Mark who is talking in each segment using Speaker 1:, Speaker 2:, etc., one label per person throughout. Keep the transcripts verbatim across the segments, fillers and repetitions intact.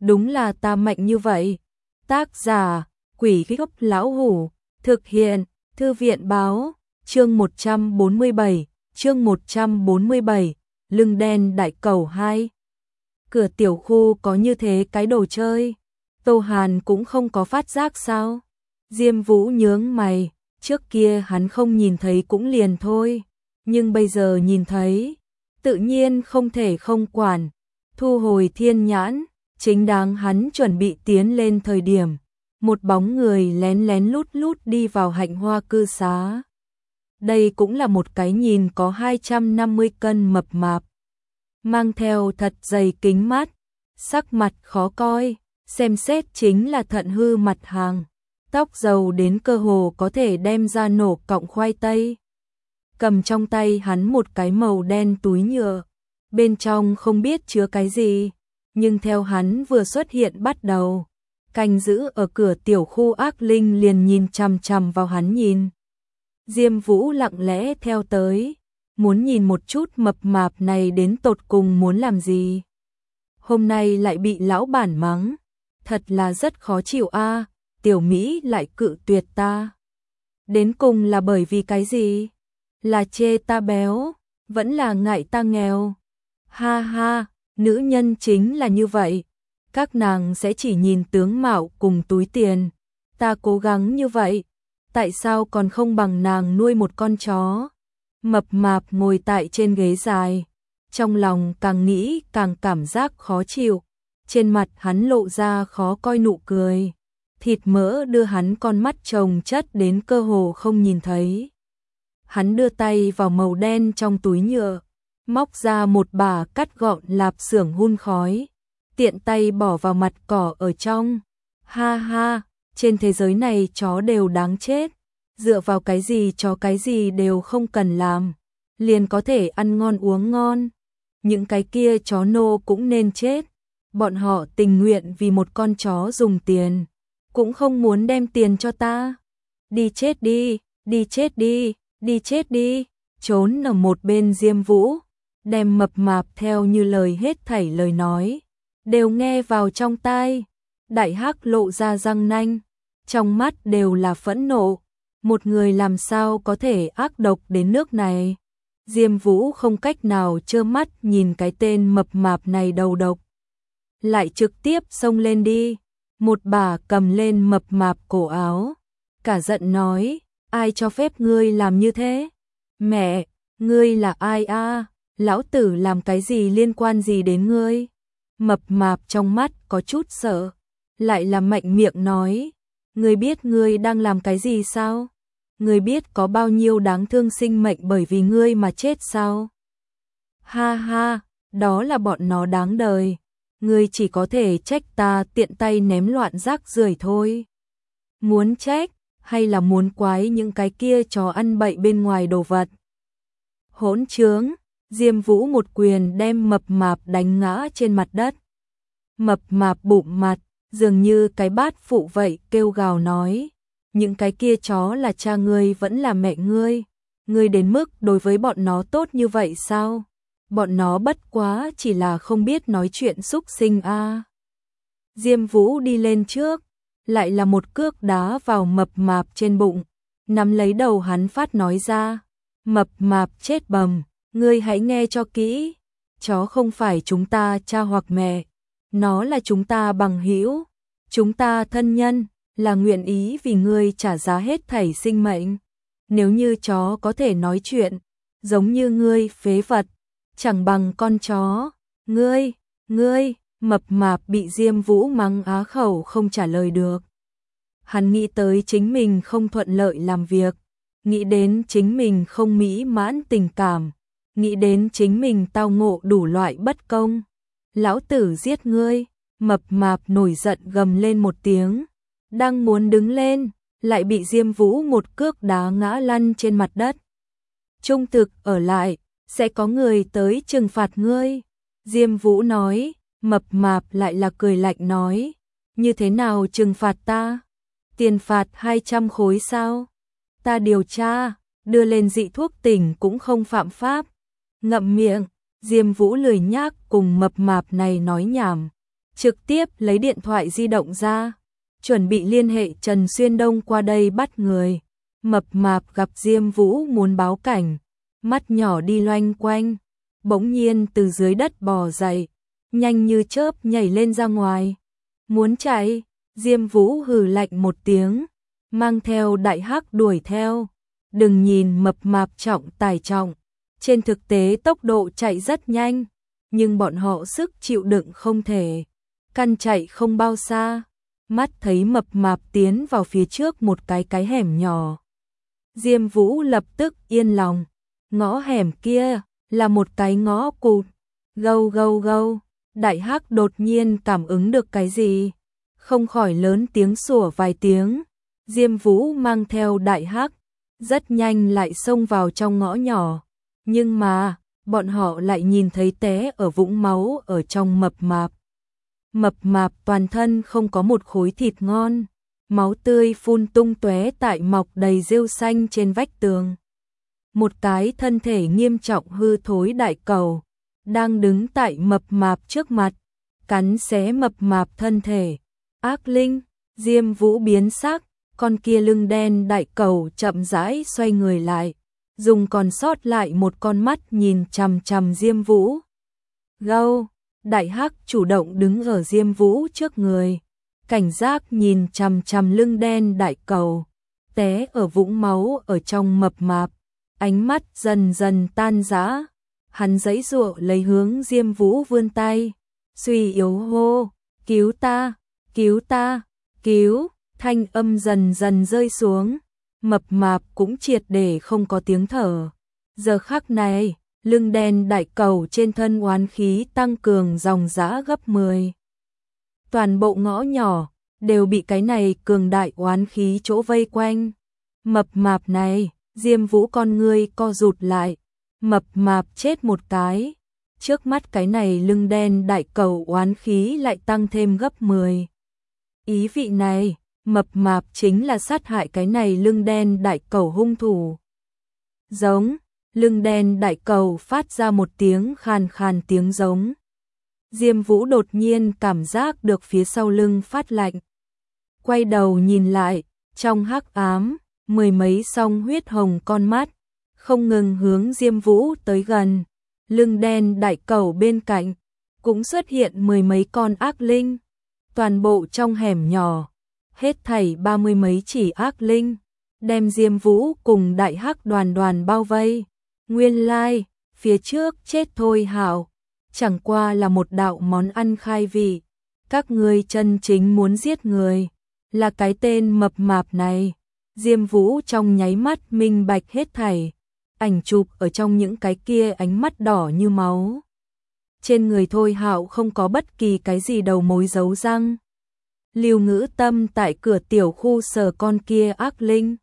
Speaker 1: đúng là ta mạnh như vậy. Tác giả, Quỷ Gốc Lão Hủ, thực hiện, Thư viện báo, chương một trăm bốn mươi bảy, chương một trăm bốn mươi bảy, lưng đen đại cầu hai. Cửa tiểu khu có như thế cái đồ chơi, Tô Hàn cũng không có phát giác sao? Diêm Vũ nhướng mày, trước kia hắn không nhìn thấy cũng liền thôi, nhưng bây giờ nhìn thấy, tự nhiên không thể không quản, thu hồi thiên nhãn, chính đáng hắn chuẩn bị tiến lên thời điểm, một bóng người lén lén lút lút đi vào hạnh hoa cư xá. Đây cũng là một cái nhìn có hai trăm năm mươi cân mập mạp, mang theo thật dày kính mắt, sắc mặt khó coi, xem xét chính là thận hư mặt hàng, tóc râu đến cơ hồ có thể đem ra nổ cọng khoai tây. Cầm trong tay hắn một cái màu đen túi nhựa, bên trong không biết chứa cái gì, nhưng theo hắn vừa xuất hiện bắt đầu, canh giữ ở cửa tiểu khu ác linh liền nhìn chằm chằm vào hắn nhìn. Diêm Vũ lặng lẽ theo tới, muốn nhìn một chút mập mạp này đến tột cùng muốn làm gì. Hôm nay lại bị lão bản mắng, thật là rất khó chịu a, tiểu Mỹ lại cự tuyệt ta. Đến cùng là bởi vì cái gì? Là chê ta béo, vẫn là ngại ta nghèo. Ha ha, nữ nhân chính là như vậy, các nàng sẽ chỉ nhìn tướng mạo cùng túi tiền. Ta cố gắng như vậy, tại sao còn không bằng nàng nuôi một con chó? Mập mạp ngồi tại trên ghế dài, trong lòng càng nghĩ càng cảm giác khó chịu, trên mặt hắn lộ ra khó coi nụ cười, thịt mỡ đưa hắn con mắt chồng chất đến cơ hồ không nhìn thấy. Hắn đưa tay vào màu đen trong túi nhựa, móc ra một bả cắt gọn lạp xưởng hun khói, tiện tay bỏ vào mặt cỏ ở trong. Ha ha, trên thế giới này chó đều đáng chết, dựa vào cái gì chó cái gì đều không cần làm, liền có thể ăn ngon uống ngon. Những cái kia chó nô cũng nên chết, bọn họ tình nguyện vì một con chó dùng tiền, cũng không muốn đem tiền cho ta. Đi chết đi, đi chết đi, đi chết đi. Trốn ở một bên Diêm Vũ, đem mập mạp theo như lời hết thảy lời nói, đều nghe vào trong tai. Đại Hắc lộ ra răng nanh, trong mắt đều là phẫn nộ, một người làm sao có thể ác độc đến nước này. Diêm Vũ không cách nào trơ mắt nhìn cái tên mập mạp này đầu độc, lại trực tiếp xông lên đi, một bà cầm lên mập mạp cổ áo, cả giận nói, ai cho phép ngươi làm như thế? Mẹ, ngươi là ai a? Lão tử làm cái gì liên quan gì đến ngươi? Mập mạp trong mắt có chút sợ, lại là mạnh miệng nói, ngươi biết ngươi đang làm cái gì sao? Ngươi biết có bao nhiêu đáng thương sinh mệnh bởi vì ngươi mà chết sao? Ha ha, đó là bọn nó đáng đời, ngươi chỉ có thể trách ta tiện tay ném loạn rác rưởi thôi. Muốn trách, hay là muốn quái những cái kia chó ăn bậy bên ngoài đồ vật? Hỗn trướng, Diêm Vũ một quyền đem mập mạp đánh ngã trên mặt đất. Mập mạp bụng mặt, dường như cái bát phụ vậy, kêu gào nói, những cái kia chó là cha ngươi vẫn là mẹ ngươi, ngươi đến mức đối với bọn nó tốt như vậy sao? Bọn nó bất quá chỉ là không biết nói chuyện súc sinh a. À. Diêm Vũ đi lên trước, lại là một cước đá vào mập mạp trên bụng, nắm lấy đầu hắn phát nói ra, mập mạp chết bầm, ngươi hãy nghe cho kỹ, chó không phải chúng ta cha hoặc mẹ, nó là chúng ta bằng hữu, chúng ta thân nhân, là nguyện ý vì ngươi trả giá hết thảy sinh mệnh. Nếu như chó có thể nói chuyện, giống như ngươi phế vật, chẳng bằng con chó, ngươi, ngươi, mập mạp bị Diêm Vũ mắng á khẩu không trả lời được. Hắn nghĩ tới chính mình không thuận lợi làm việc, nghĩ đến chính mình không mỹ mãn tình cảm, nghĩ đến chính mình tao ngộ đủ loại bất công. Lão tử giết ngươi, mập mạp nổi giận gầm lên một tiếng, đang muốn đứng lên, lại bị Diêm Vũ một cước đá ngã lăn trên mặt đất. Trung thực ở lại, sẽ có người tới trừng phạt ngươi. Diêm Vũ nói, mập mạp lại là cười lạnh nói, như thế nào trừng phạt ta? Tiền phạt hai trăm khối sao? Ta điều tra, đưa lên dị thuốc tỉnh cũng không phạm pháp. Ngậm miệng, Diêm Vũ lười nhác cùng mập mạp này nói nhảm, trực tiếp lấy điện thoại di động ra, chuẩn bị liên hệ Trần Xuyên Đông qua đây bắt người. Mập mạp gặp Diêm Vũ muốn báo cảnh, mắt nhỏ đi loanh quanh, bỗng nhiên từ dưới đất bò dậy, nhanh như chớp nhảy lên ra ngoài. Muốn chạy, Diêm Vũ hừ lạnh một tiếng, mang theo Đại Hắc đuổi theo. Đừng nhìn mập mạp trọng tài trọng, trên thực tế tốc độ chạy rất nhanh, nhưng bọn họ sức chịu đựng không thể. Căn chạy không bao xa, mắt thấy mập mạp tiến vào phía trước một cái cái hẻm nhỏ. Diêm Vũ lập tức yên lòng, ngõ hẻm kia là một cái ngõ cụt. Gâu gâu gâu, Đại Hắc đột nhiên cảm ứng được cái gì, không khỏi lớn tiếng sủa vài tiếng. Diêm Vũ mang theo Đại Hắc, rất nhanh lại xông vào trong ngõ nhỏ. Nhưng mà, bọn họ lại nhìn thấy té ở vũng máu ở trong mập mạp. Mập mạp toàn thân không có một khối thịt ngon, máu tươi phun tung tóe tại mọc đầy rêu xanh trên vách tường. Một cái thân thể nghiêm trọng hư thối đại cầu đang đứng tại mập mạp trước mặt, cắn xé mập mạp thân thể. Ác linh, Diêm Vũ biến sắc, con kia lưng đen đại cầu chậm rãi xoay người lại, dùng còn sót lại một con mắt nhìn chằm chằm Diêm Vũ. Gâu, Đại Hắc chủ động đứng ở Diêm Vũ trước người, cảnh giác nhìn chằm chằm lưng đen đại cầu, té ở vũng máu ở trong mập mạp, ánh mắt dần dần tan rã. Hắn giãy giụa lấy hướng Diêm Vũ vươn tay, suy yếu hô, cứu ta, cứu ta, cứu, thanh âm dần dần rơi xuống, mập mạp cũng triệt để không có tiếng thở. Giờ khắc này, lưng đen đại cầu trên thân oán khí tăng cường dòng dã gấp mười. Toàn bộ ngõ nhỏ đều bị cái này cường đại oán khí chỗ vây quanh. Mập mạp này, Diêm Vũ con ngươi co rụt lại, mập mạp chết một cái, trước mắt cái này lưng đen đại cầu oán khí lại tăng thêm gấp mười. Ý vị này, mập mạp chính là sát hại cái này lưng đen đại cầu hung thủ. Giống, lưng đen đại cầu phát ra một tiếng khàn khàn tiếng giống. Diêm Vũ đột nhiên cảm giác được phía sau lưng phát lạnh. Quay đầu nhìn lại, trong hắc ám, mười mấy song huyết hồng con mắt, không ngừng hướng Diêm Vũ tới gần. Lưng đen đại cầu bên cạnh, cũng xuất hiện mười mấy con ác linh. Toàn bộ trong hẻm nhỏ, hết thảy ba mươi mấy chỉ ác linh, đem Diêm Vũ cùng Đại Hắc đoàn đoàn bao vây. Nguyên lai, like, phía trước chết thôi hảo, chẳng qua là một đạo món ăn khai vị. Các ngươi chân chính muốn giết người, là cái tên mập mạp này. Diêm Vũ trong nháy mắt minh bạch hết thảy, ảnh chụp ở trong những cái kia ánh mắt đỏ như máu. Trên người Thôi Hạo không có bất kỳ cái gì đầu mối giấu răng. Lưu Ngữ Tâm tại cửa tiểu khu sờ con kia ác linh.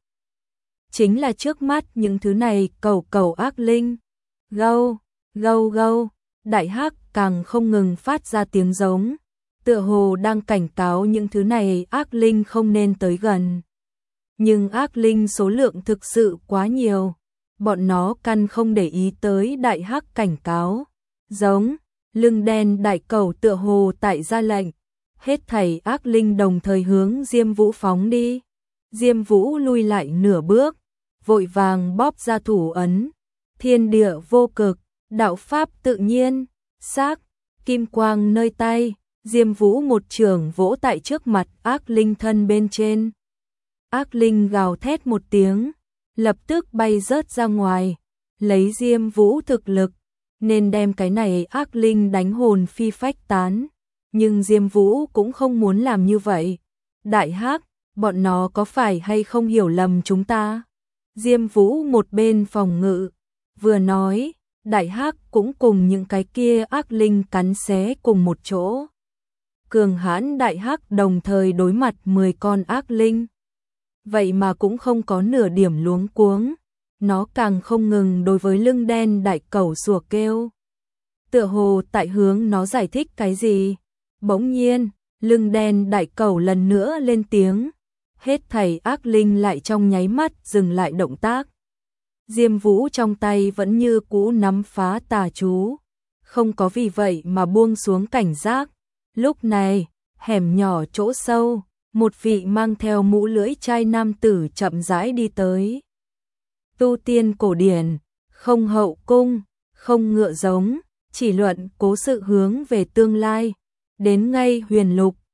Speaker 1: Chính là trước mắt những thứ này cầu cầu ác linh. Gâu, gâu gâu, Đại Hắc càng không ngừng phát ra tiếng giống, tựa hồ đang cảnh cáo những thứ này ác linh không nên tới gần. Nhưng ác linh số lượng thực sự quá nhiều, bọn nó căn không để ý tới Đại Hắc cảnh cáo. Giống, lưng đen đại cầu tựa hồ tại ra lệnh, hết thảy ác linh đồng thời hướng Diêm Vũ phóng đi. Diêm Vũ lui lại nửa bước, vội vàng bóp ra thủ ấn, thiên địa vô cực, đạo pháp tự nhiên, xác, kim quang nơi tay. Diêm Vũ một trường vỗ tại trước mặt ác linh thân bên trên. Ác linh gào thét một tiếng, lập tức bay rớt ra ngoài, lấy Diêm Vũ thực lực, nên đem cái này ác linh đánh hồn phi phách tán. Nhưng Diêm Vũ cũng không muốn làm như vậy. Đại Hắc, bọn nó có phải hay không hiểu lầm chúng ta? Diêm Vũ một bên phòng ngự, vừa nói, Đại Hắc cũng cùng những cái kia ác linh cắn xé cùng một chỗ. Cường hãn Đại Hắc đồng thời đối mặt mười con ác linh. Vậy mà cũng không có nửa điểm luống cuống, nó càng không ngừng đối với lưng đen đại cầu sủa kêu. Tựa hồ tại hướng nó giải thích cái gì. Bỗng nhiên, lưng đen đại cầu lần nữa lên tiếng, hết thảy ác linh lại trong nháy mắt dừng lại động tác. Diêm Vũ trong tay vẫn như cũ nắm phá tà chú, không có vì vậy mà buông xuống cảnh giác, Lúc này, hẻm nhỏ chỗ sâu, một vị mang theo mũ lưỡi chai nam tử chậm rãi đi tới. Tu tiên cổ điển, không hậu cung, không ngựa giống, chỉ luận cố sự hướng về tương lai. Đến ngay huyền lục,